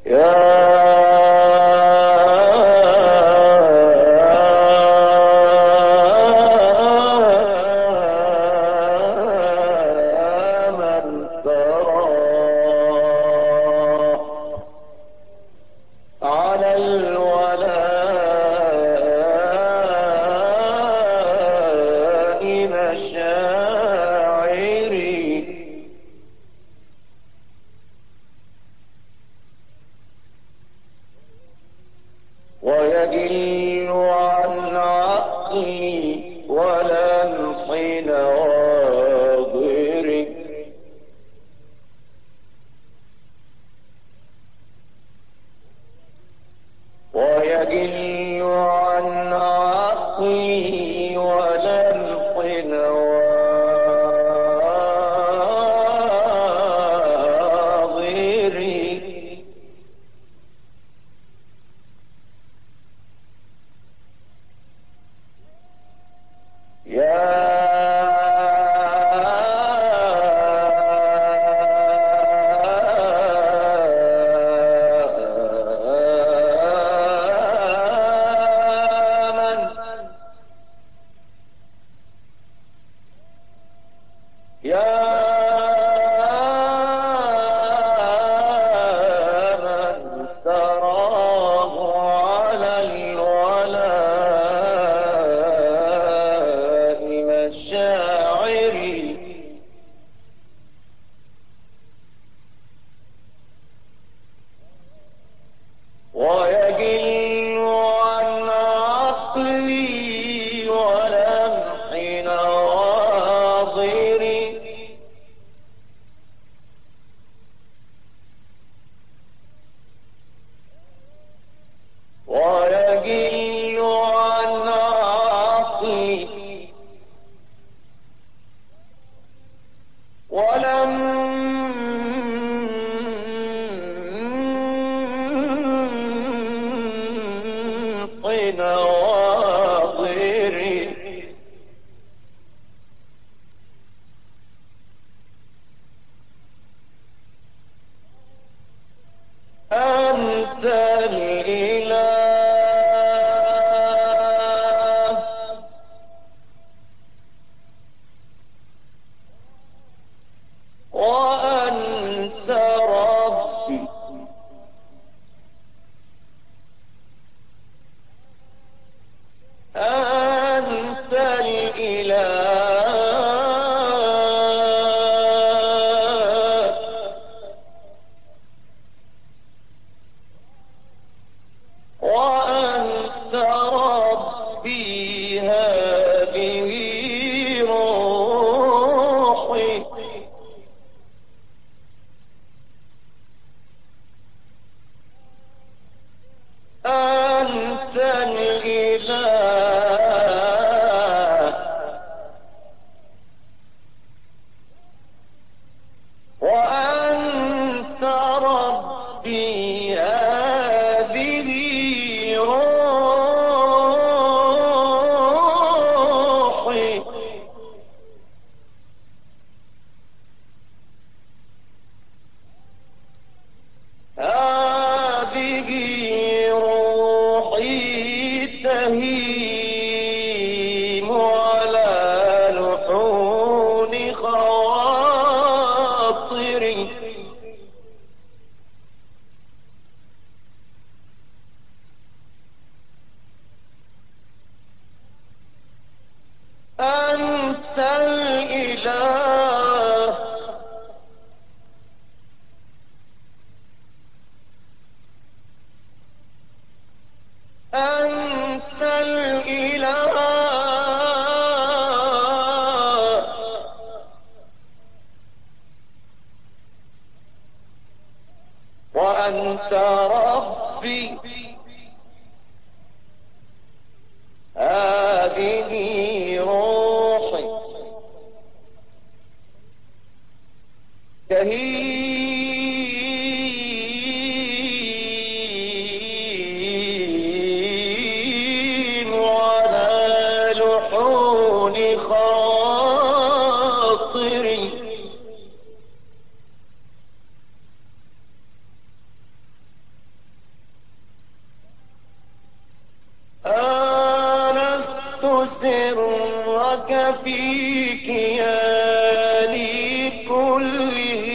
يا من ترى على الولاء مشاعري ويجل عن عقلي ولمح نواظري ويجل عن عقلي ولمح نواظري يا من تراه على الولاء مشاعري ويجل عن عقلي ولمح نواظري ويجل عن عقلي ولمح نواظري أنت الإله وأنت ربي أنت الإله وأنت ربي هذه روحي أنت الإله وأنت ربي هذه روحي هذه روحي تهيم على لحون خواطري أنت الإله أنت الإله وأنت ربي هذه روحي تهيم على لحون خاطري سرك في كياني كله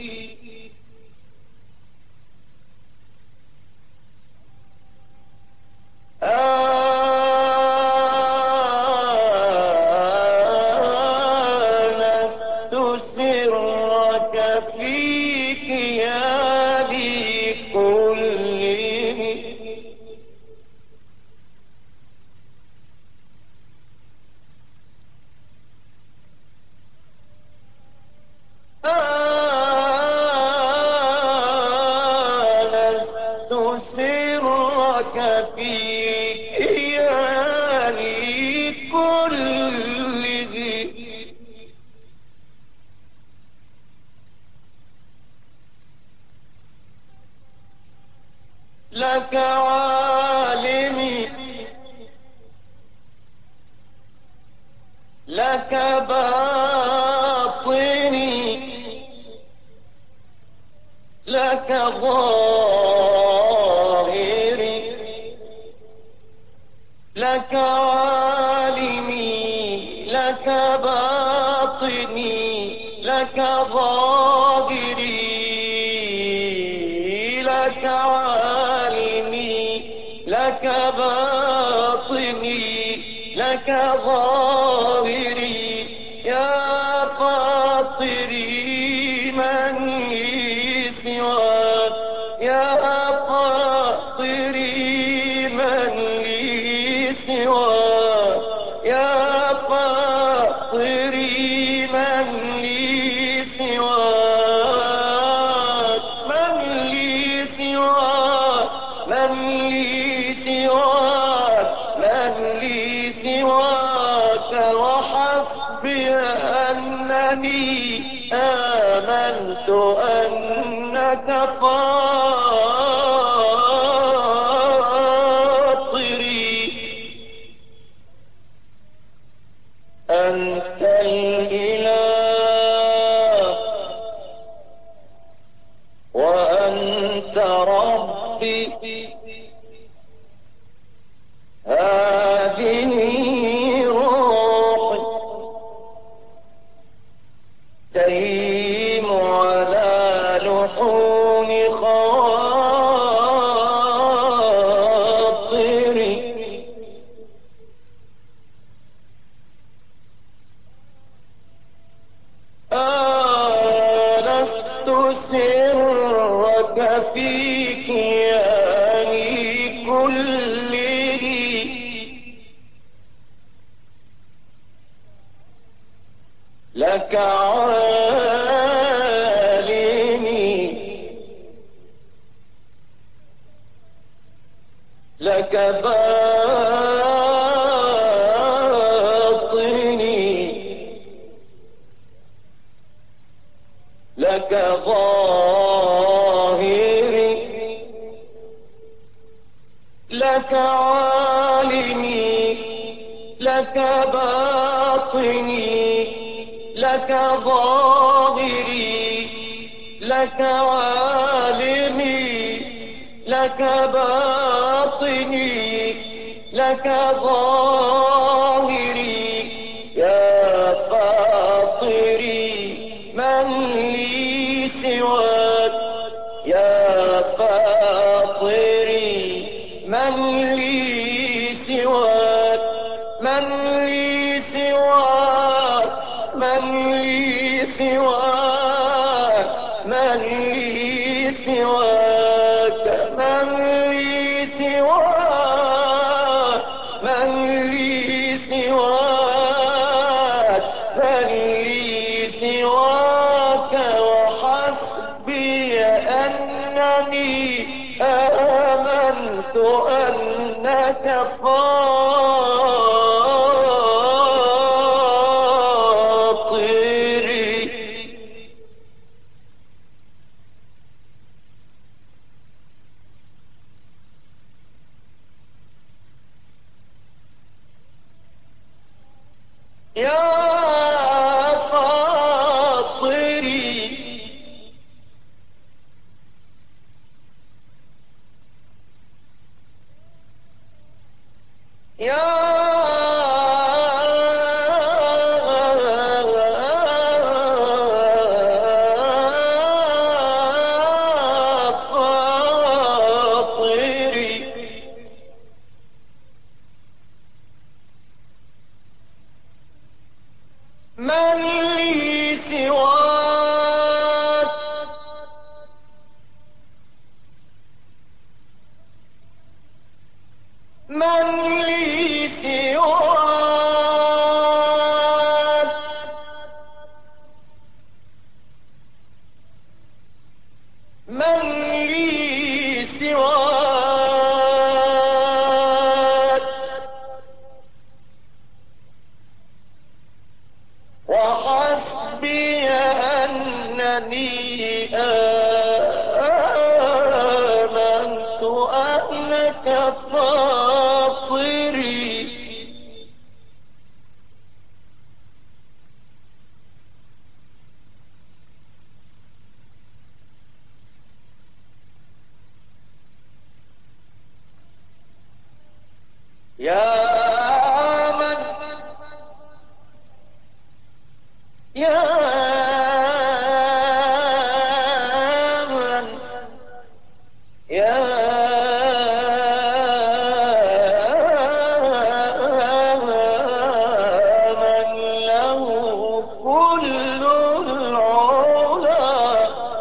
آنست سرك في كياني كله آنست سرك في كياني كله لك عالمي لك باطني لك ظاهري لك عالمي لك باطني لك ظاهري لك عالمي لك باطني لك ظاهري يا فاطري من لي سواك يا فاطري من لي سواك يا فاطري من لي سواك من لي سواك من لي سواك من لي سواك وحسبي أنني آمنت أنك فاطري أنت الإله وأنت ربي هذه روحي تهيم على لحون خاطري آنست سرك في كياني كله لك عالمي لك باطني لك ظاهري لك عالمي لك باطني لك ظاهري لك عالمي لك باطني لك ظاهري يا فاطري من لي سواك يا فاطري من لي سواك من لي سواك من لي سواك من لي سواك من لي سواك من لي سواك من لي سواك وحسبي أنني آمنت أنك فاطري يا فاطري يا من لي سواك وحسبي أنني آمنت أنك فاطري يا من يا من يا من له كل العلا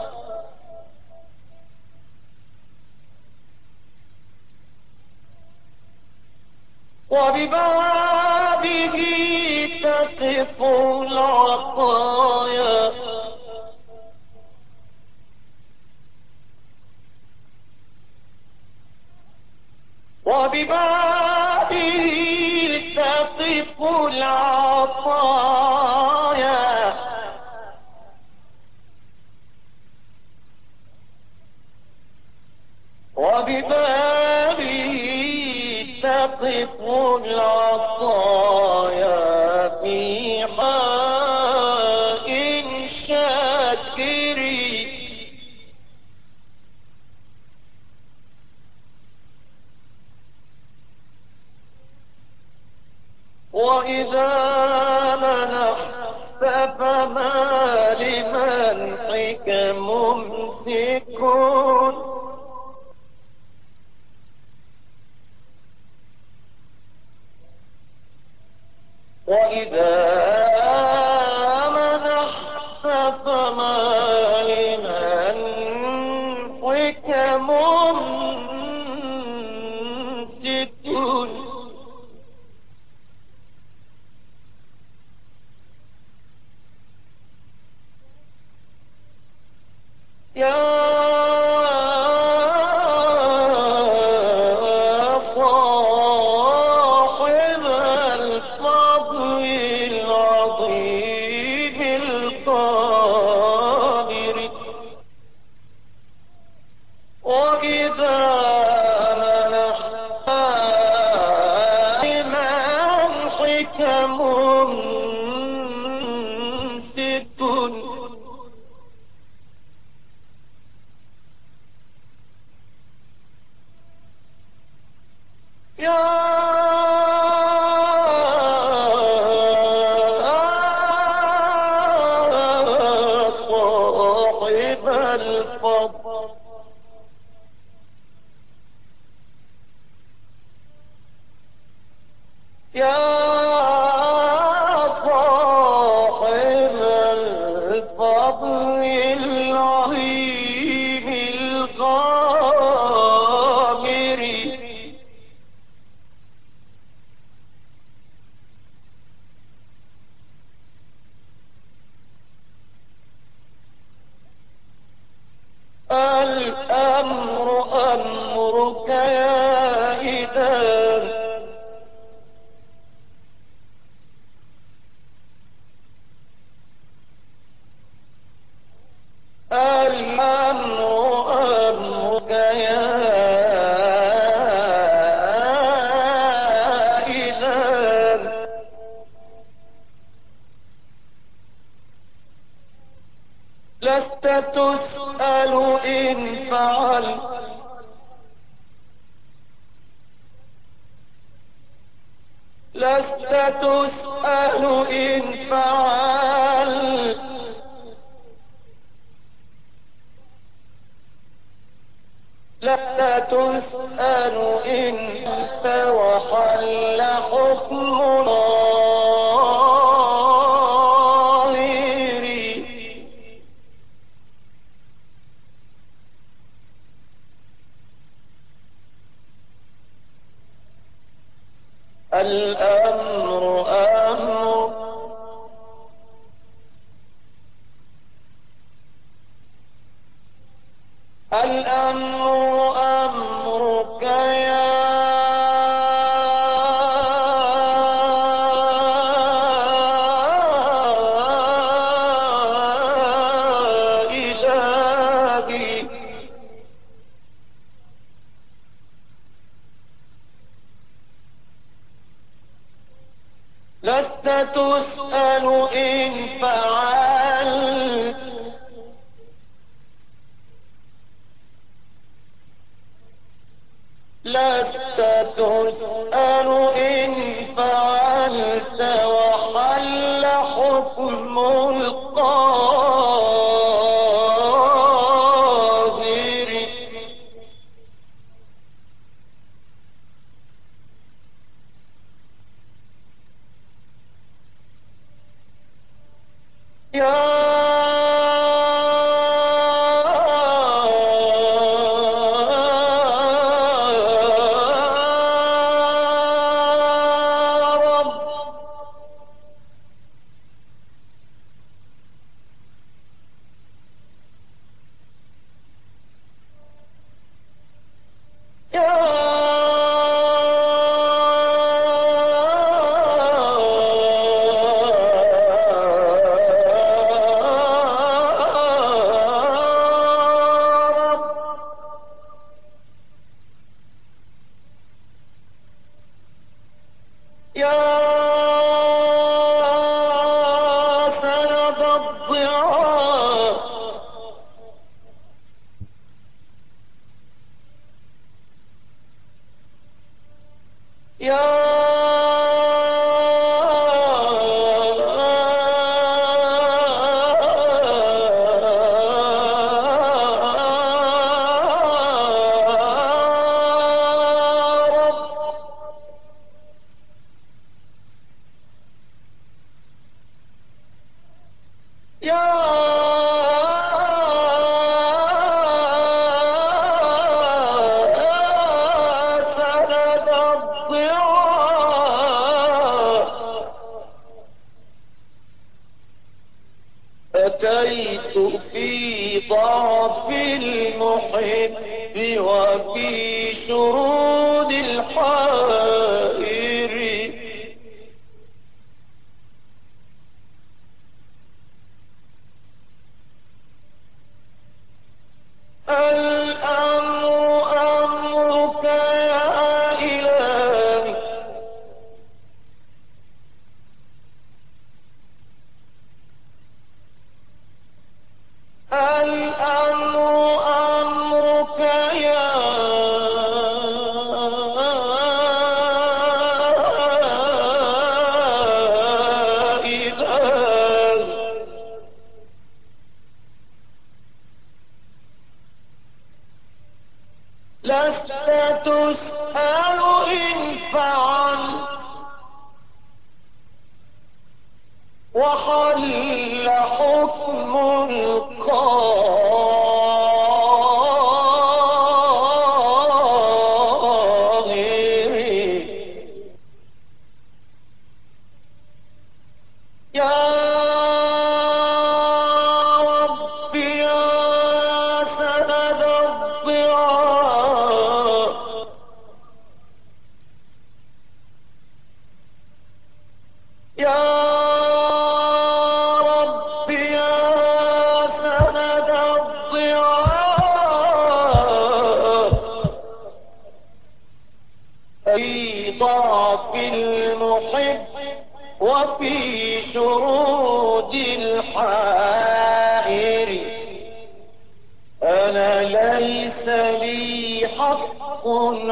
وببابه تقف العطايا وببابه تقف العطايا وببابه تقف العطايا في حاء شاكري وإذا منحت فما لمنحك ممسك وإذا منحت فما لمنحك ممسك يا صاحب الفضل العظيم القادر وإذا منحت لمنحك ممسك يا صاحب الفضل يا صاحب الفضل العظيم الغامر الأمر أمرك يا إله الأمر أمرك يا إله لست تسأل إن فعلت لست تسأل إن فعلت لا تسأل إن أنت وحل حكم ظاهري الأمر أمر الأمر أمرك يا إلهي. لست تسأل إن فعلت، لست تسأل إن فعلت، وحل حكم القاهر. يا رب، يا رب، يا سند الضعاف، يا رب، يا سند الضعاف. أتيت في ضعف المحب وفي شرود الحائر. الأمر أمرك يا إلهي. الأمر أمرك يا إلهي. لست تسأل إن فعل، وحل حكم القاهر. يا رب، يا سند الضعاف، يا رب، يا سند الضعاف. في ضعف المحب وفي شرود الحائر. أنا ليس لي حق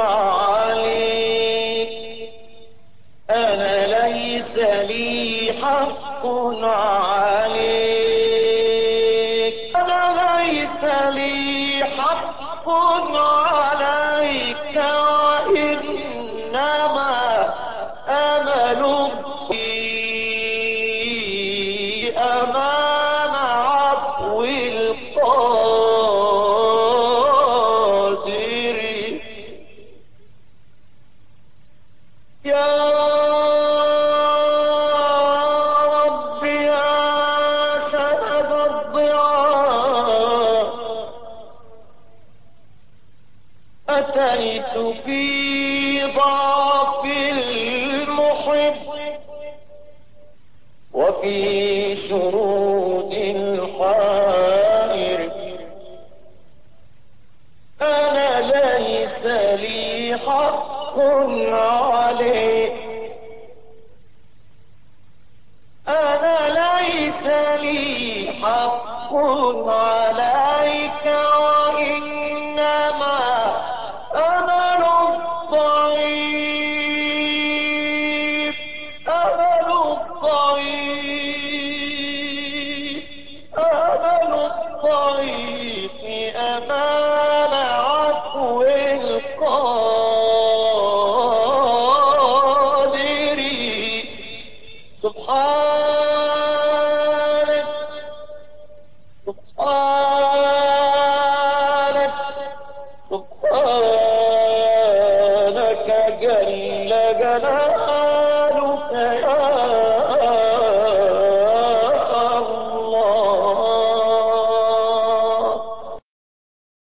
عليك، أنا ليس لي حق عليك، أنا ليس لي حق عليك، وإنما أمل في أمام عفو القادر. يا رب، يا سند الضعاف، أتيت في ضعف المحب وفي شرود الحائر. أنا ليس لي حق عليك، أنا ليس لي حق عليك، وإنما أمل الضعيف، أمل الضعيف، أمل الضعيف أمان